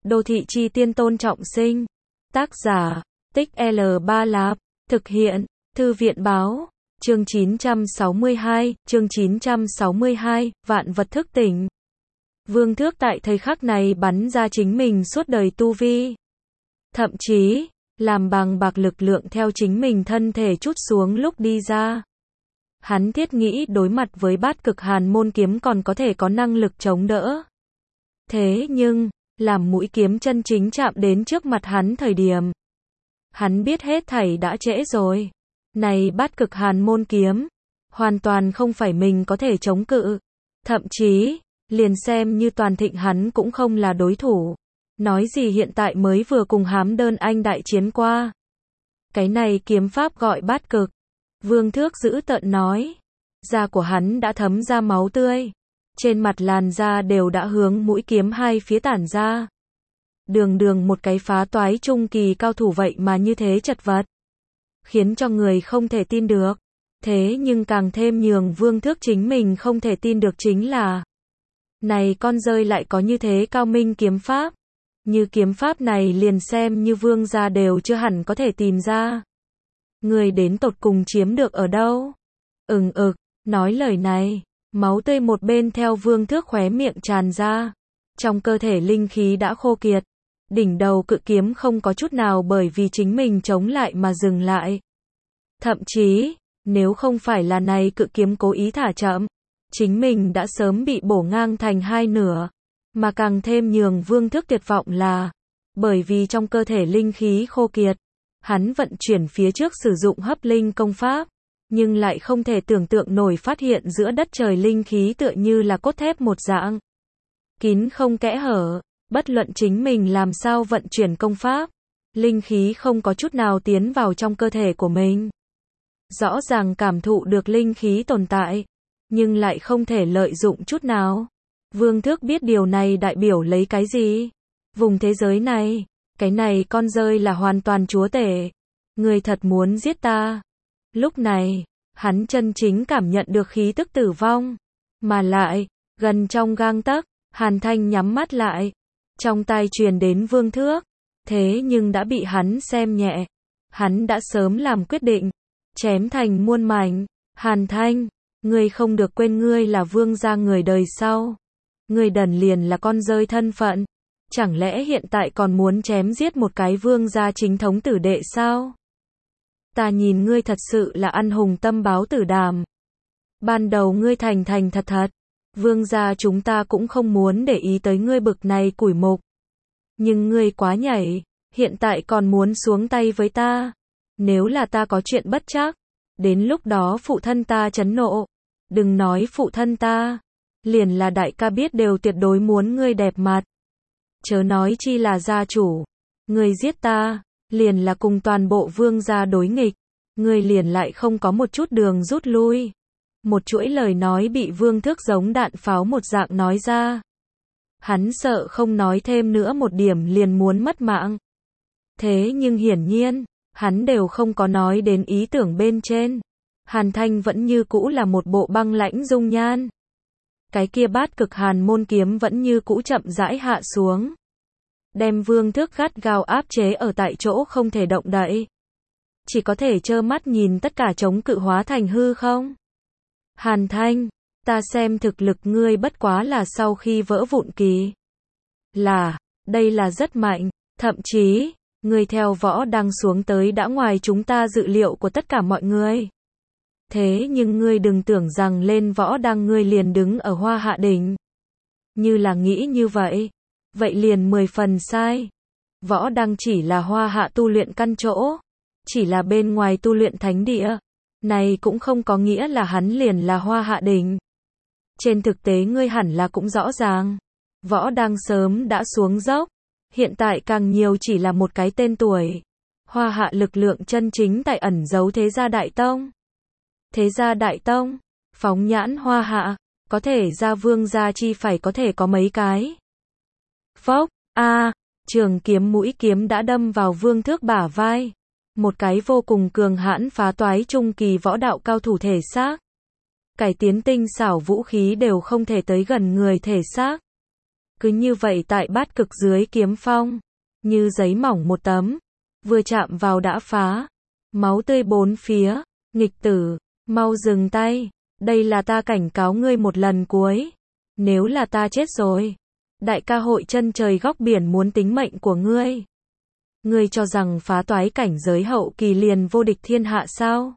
Đô thị chi tiên Tôn Trọng Sinh. Tác giả, Tích L Ba Lạp. Thực hiện, Thư viện báo. Chương 962, vạn vật thức tỉnh. Vương Thước tại thời khắc này bắn ra chính mình suốt đời tu vi. Thậm chí, làm bằng bạc lực lượng theo chính mình thân thể trút xuống lúc đi ra. Hắn thiết nghĩ đối mặt với bát cực hàn môn kiếm còn có thể có năng lực chống đỡ. Thế nhưng, làm mũi kiếm chân chính chạm đến trước mặt hắn thời điểm, hắn biết hết thảy đã trễ rồi. Này bát cực hàn môn kiếm, hoàn toàn không phải mình có thể chống cự. Thậm chí, liền xem như Toàn Thịnh hắn cũng không là đối thủ. Nói gì hiện tại mới vừa cùng Hám Đơn Anh đại chiến qua. Cái này kiếm pháp gọi bát cực. Vương Thước dữ tợn nói. Da của hắn đã thấm ra máu tươi. Trên mặt làn da đều đã hướng mũi kiếm hai phía tản ra. Đường một cái phá toái trung kỳ cao thủ vậy mà như thế chật vật. Khiến cho người không thể tin được. Thế nhưng càng thêm nhường Vương Thước chính mình không thể tin được chính là này con rơi lại có như thế cao minh kiếm pháp. Như kiếm pháp này liền xem như vương gia đều chưa hẳn có thể tìm ra. Người đến tột cùng chiếm được ở đâu? Nói lời này, máu tươi một bên theo Vương Thước khóe miệng tràn ra. Trong cơ thể linh khí đã khô kiệt. Đỉnh đầu cự kiếm không có chút nào bởi vì chính mình chống lại mà dừng lại. Thậm chí, nếu không phải là này cự kiếm cố ý thả chậm, chính mình đã sớm bị bổ ngang thành hai nửa. Mà càng thêm nhường Vương Thước tuyệt vọng là, bởi vì trong cơ thể linh khí khô kiệt, hắn vận chuyển phía trước sử dụng hấp linh công pháp, nhưng lại không thể tưởng tượng nổi phát hiện giữa đất trời linh khí tựa như là cốt thép một dạng. Kín không kẽ hở, bất luận chính mình làm sao vận chuyển công pháp, linh khí không có chút nào tiến vào trong cơ thể của mình. Rõ ràng cảm thụ được linh khí tồn tại, nhưng lại không thể lợi dụng chút nào. Vương Thước biết điều này đại biểu lấy cái gì? Vùng thế giới này, cái này con rơi là hoàn toàn chúa tể. Người thật muốn giết ta. Lúc này, hắn chân chính cảm nhận được khí tức tử vong. Mà lại, gần trong gang tấc, Hàn Thanh nhắm mắt lại. Trong tai truyền đến Vương Thước. Thế nhưng đã bị hắn xem nhẹ. Hắn đã sớm làm quyết định. Chém thành muôn mảnh. Hàn Thanh, ngươi không được quên ngươi là vương gia người đời sau. Ngươi đần liền là con rơi thân phận. Chẳng lẽ hiện tại còn muốn chém giết một cái vương gia chính thống tử đệ sao? Ta nhìn ngươi thật sự là ăn hùng tâm báo tử đàm. Ban đầu ngươi thành thật. Vương gia chúng ta cũng không muốn để ý tới ngươi bực này củi mục. Nhưng ngươi quá nhảy, hiện tại còn muốn xuống tay với ta. Nếu là ta có chuyện bất trắc, đến lúc đó phụ thân ta trấn nộ. Đừng nói phụ thân ta, liền là đại ca biết đều tuyệt đối muốn ngươi đẹp mặt. Chớ nói chi là gia chủ. Ngươi giết ta, liền là cùng toàn bộ vương gia đối nghịch. Ngươi liền lại không có một chút đường rút lui. Một chuỗi lời nói bị Vương Thước giống đạn pháo một dạng nói ra. Hắn sợ không nói thêm nữa một điểm liền muốn mất mạng. Thế nhưng hiển nhiên, hắn đều không có nói đến ý tưởng bên trên. Hàn Thanh vẫn như cũ là một bộ băng lãnh dung nhan. Cái kia bát cực hàn môn kiếm vẫn như cũ chậm rãi hạ xuống. Đem Vương Thước gắt gao áp chế ở tại chỗ không thể động đậy. Chỉ có thể trơ mắt nhìn tất cả chống cự hóa thành hư không. Hàn Thanh, ta xem thực lực ngươi bất quá là sau khi vỡ vụn kỳ. Đây là rất mạnh, thậm chí, ngươi theo Võ Đăng xuống tới đã ngoài chúng ta dự liệu của tất cả mọi người. Thế nhưng ngươi đừng tưởng rằng lên Võ Đăng ngươi liền đứng ở Hoa Hạ đỉnh. Như là nghĩ như vậy, vậy liền 10 phần sai. Võ Đăng chỉ là Hoa Hạ tu luyện căn chỗ, chỉ là bên ngoài tu luyện thánh địa. Này cũng không có nghĩa là hắn liền là Hoa Hạ đỉnh. Trên thực tế ngươi hẳn là cũng rõ ràng. Võ Đăng sớm đã xuống dốc, hiện tại càng nhiều chỉ là một cái tên tuổi. Hoa Hạ lực lượng chân chính tại ẩn giấu Thế gia Đại Tông. Thế gia Đại Tông, phóng nhãn Hoa Hạ, có thể ra vương gia chi phải có thể có mấy cái. Phốc, trường kiếm mũi kiếm đã đâm vào Vương Thước bả vai. Một cái vô cùng cường hãn phá toái trung kỳ võ đạo cao thủ thể xác. Cải tiến tinh xảo vũ khí đều không thể tới gần người thể xác. cứ như vậy tại bát cực dưới kiếm phong, như giấy mỏng một tấm, vừa chạm vào đã phá, máu tươi bốn phía, nghịch tử, mau dừng tay, đây là ta cảnh cáo ngươi một lần cuối, nếu là ta chết rồi, đại ca hội chân trời góc biển muốn tính mệnh của ngươi. Ngươi cho rằng phá toái cảnh giới hậu kỳ liền vô địch thiên hạ sao?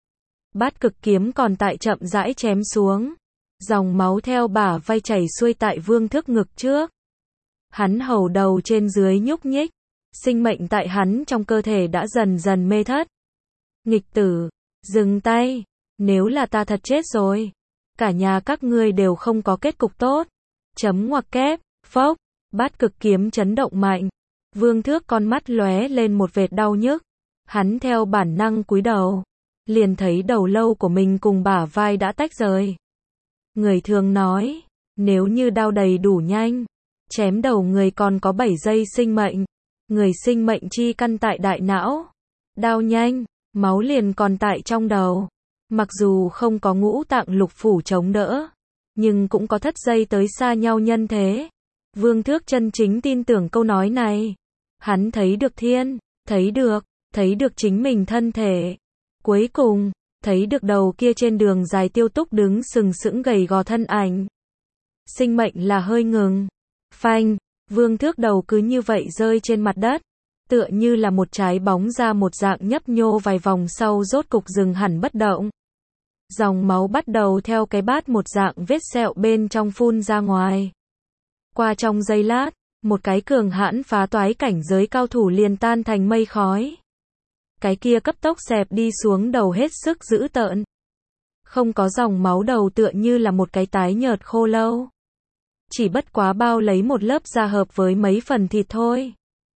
Bát cực kiếm còn tại chậm rãi chém xuống, dòng máu theo bả vai chảy xuôi tại Vương Thước ngực trước. Hắn hầu đầu trên dưới nhúc nhích, sinh mệnh tại hắn trong cơ thể đã dần dần mê thất. Nghịch tử, dừng tay, nếu là ta thật chết rồi, cả nhà các ngươi đều không có kết cục tốt. Chấm ngoặc kép, phốc, bát cực kiếm chấn động mạnh. Vương Thước con mắt lóe lên một vệt đau nhức. Hắn theo bản năng cúi đầu, liền thấy đầu lâu của mình cùng bả vai đã tách rời. Người thường nói, nếu như đao đầy đủ nhanh, chém đầu người còn có 7 giây sinh mệnh. Người sinh mệnh chi căn tại đại não. Đao nhanh, máu liền còn tại trong đầu. Mặc dù không có ngũ tạng lục phủ chống đỡ, nhưng cũng có thất giây tới xa nhau nhân thế. Vương Thước chân chính tin tưởng câu nói này. Hắn thấy được thiên, thấy được chính mình thân thể. Cuối cùng, thấy được đầu kia trên đường dài tiêu túc đứng sừng sững gầy gò thân ảnh. Sinh mệnh là hơi ngừng. Phanh, Vương Thước đầu cứ như vậy rơi trên mặt đất, tựa như là một trái bóng ra một dạng nhấp nhô vài vòng sau rốt cục dừng hẳn bất động. Dòng máu bắt đầu theo cái bát một dạng vết sẹo bên trong phun ra ngoài. Qua trong giây lát, một cái cường hãn phá toái cảnh giới cao thủ liền tan thành mây khói. Cái kia cấp tốc xẹp đi xuống đầu hết sức dữ tợn. Không có dòng máu đầu tựa như là một cái tái nhợt khô lâu. Chỉ bất quá bao lấy một lớp da hợp với mấy phần thịt thôi.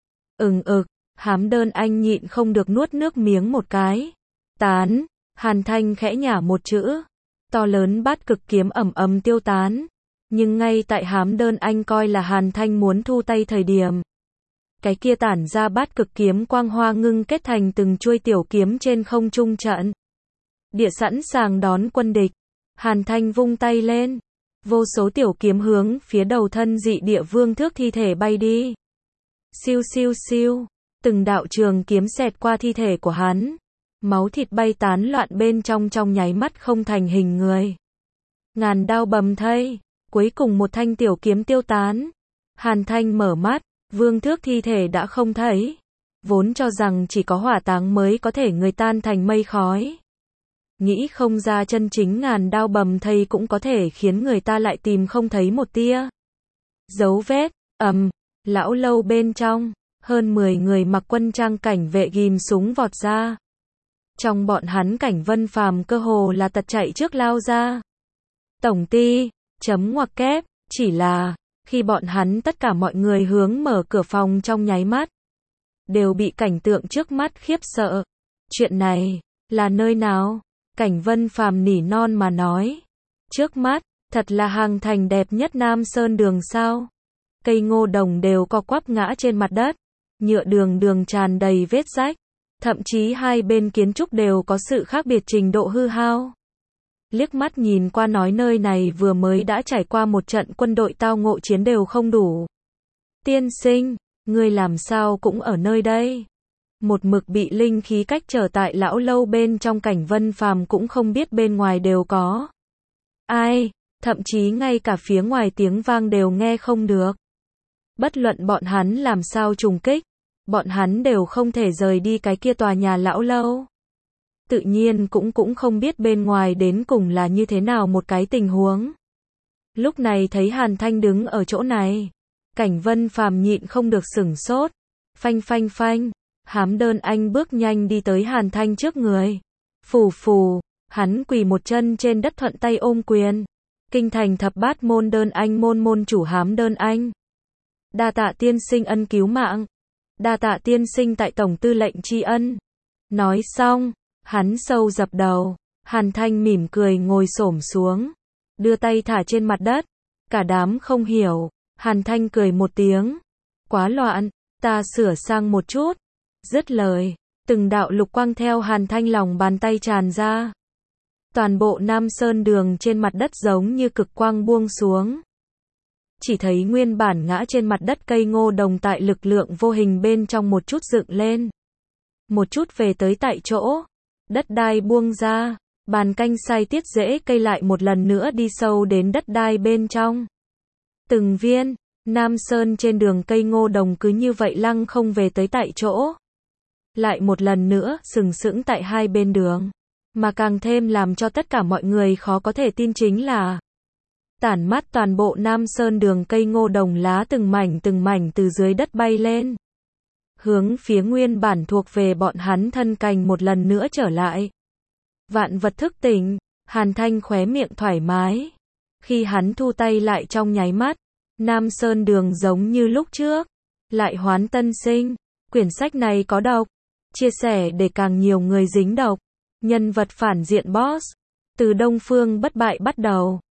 Hám Đơn Anh nhịn không được nuốt nước miếng một cái. Tán, Hàn Thanh khẽ nhả một chữ. To lớn bát cực kiếm ầm ầm tiêu tán. Nhưng ngay tại Hám Đơn Anh coi là Hàn Thanh muốn thu tay thời điểm, cái kia tản ra bát cực kiếm quang hoa ngưng kết thành từng chuôi tiểu kiếm trên không trung trận. Địa sẵn sàng đón quân địch. Hàn Thanh vung tay lên. Vô số tiểu kiếm hướng phía đầu thân dị địa Vương Thước thi thể bay đi. Siêu siêu siêu. Từng đạo trường kiếm xẹt qua thi thể của hắn. Máu thịt bay tán loạn bên trong nháy mắt không thành hình người. Ngàn đao bầm thây. Cuối cùng một thanh tiểu kiếm tiêu tán. Hàn Thanh mở mắt. Vương Thước thi thể đã không thấy. Vốn cho rằng chỉ có hỏa táng mới có thể người tan thành mây khói. Nghĩ không ra chân chính ngàn đao bầm thây cũng có thể khiến người ta lại tìm không thấy một tia dấu vết. Lão lâu bên trong, hơn 10 người mặc quân trang cảnh vệ ghim súng vọt ra. Trong bọn hắn Cảnh Vân Phàm cơ hồ là tật chạy trước lao ra. Tổng ty, chấm ngoặc kép, chỉ là, khi bọn hắn tất cả mọi người hướng mở cửa phòng trong nháy mắt, đều bị cảnh tượng trước mắt khiếp sợ. Chuyện này, là nơi nào? Cảnh Vân Phàm nỉ non mà nói. Trước mắt, thật là hàng thành đẹp nhất Nam Sơn đường sao? Cây ngô đồng đều co quắp ngã trên mặt đất. Nhựa đường tràn đầy vết rách. Thậm chí hai bên kiến trúc đều có sự khác biệt trình độ hư hao. Liếc mắt nhìn qua nói nơi này vừa mới đã trải qua một trận quân đội tao ngộ chiến đều không đủ. Tiên sinh, ngươi làm sao cũng ở nơi đây? Một mực bị linh khí cách trở tại lão lâu bên trong Cảnh Vân Phàm cũng không biết bên ngoài đều có ai, thậm chí ngay cả phía ngoài tiếng vang đều nghe không được. Bất luận bọn hắn làm sao trùng kích, bọn hắn đều không thể rời đi cái kia tòa nhà lão lâu. Tự nhiên cũng không biết bên ngoài đến cùng là như thế nào một cái tình huống. Lúc này thấy Hàn Thanh đứng ở chỗ này, Cảnh Vân Phàm nhịn không được sửng sốt. Phanh. Hám Đơn Anh bước nhanh đi tới Hàn Thanh trước người. Phù, hắn quỳ một chân trên đất thuận tay ôm quyền. Kinh thành thập bát môn Đơn Anh môn chủ Hám Đơn Anh. Đa tạ tiên sinh ân cứu mạng. Đa tạ tiên sinh tại tổng tư lệnh tri ân. Nói xong, hắn sâu dập đầu. Hàn Thanh mỉm cười ngồi xổm xuống, đưa tay thả trên mặt đất. Cả đám không hiểu. Hàn Thanh cười một tiếng. Quá loạn, ta sửa sang một chút. Dứt lời, từng đạo lục quang theo Hàn Thanh lòng bàn tay tràn ra. Toàn bộ Nam Sơn đường trên mặt đất giống như cực quang buông xuống. chỉ thấy nguyên bản ngã trên mặt đất cây ngô đồng tại lực lượng vô hình bên trong một chút dựng lên. Một chút về tới tại chỗ. Đất đai buông ra. Bàn canh sai tiết rễ cây lại một lần nữa đi sâu đến đất đai bên trong. Từng viên, Nam Sơn trên đường cây ngô đồng cứ như vậy lăng không về tới tại chỗ. Lại một lần nữa, sừng sững tại hai bên đường. Mà càng thêm làm cho tất cả mọi người khó có thể tin chính là tản mát toàn bộ Nam Sơn đường cây ngô đồng lá từng mảnh từ dưới đất bay lên. Hướng phía nguyên bản thuộc về bọn hắn thân cành một lần nữa trở lại. Vạn vật thức tỉnh, Hàn Thanh khóe miệng thoải mái. Khi hắn thu tay lại trong nháy mắt, Nam Sơn đường giống như lúc trước, lại hoán tân sinh. Quyển sách này có độc, chia sẻ để càng nhiều người dính độc. Nhân vật phản diện boss, từ Đông Phương bất bại bắt đầu.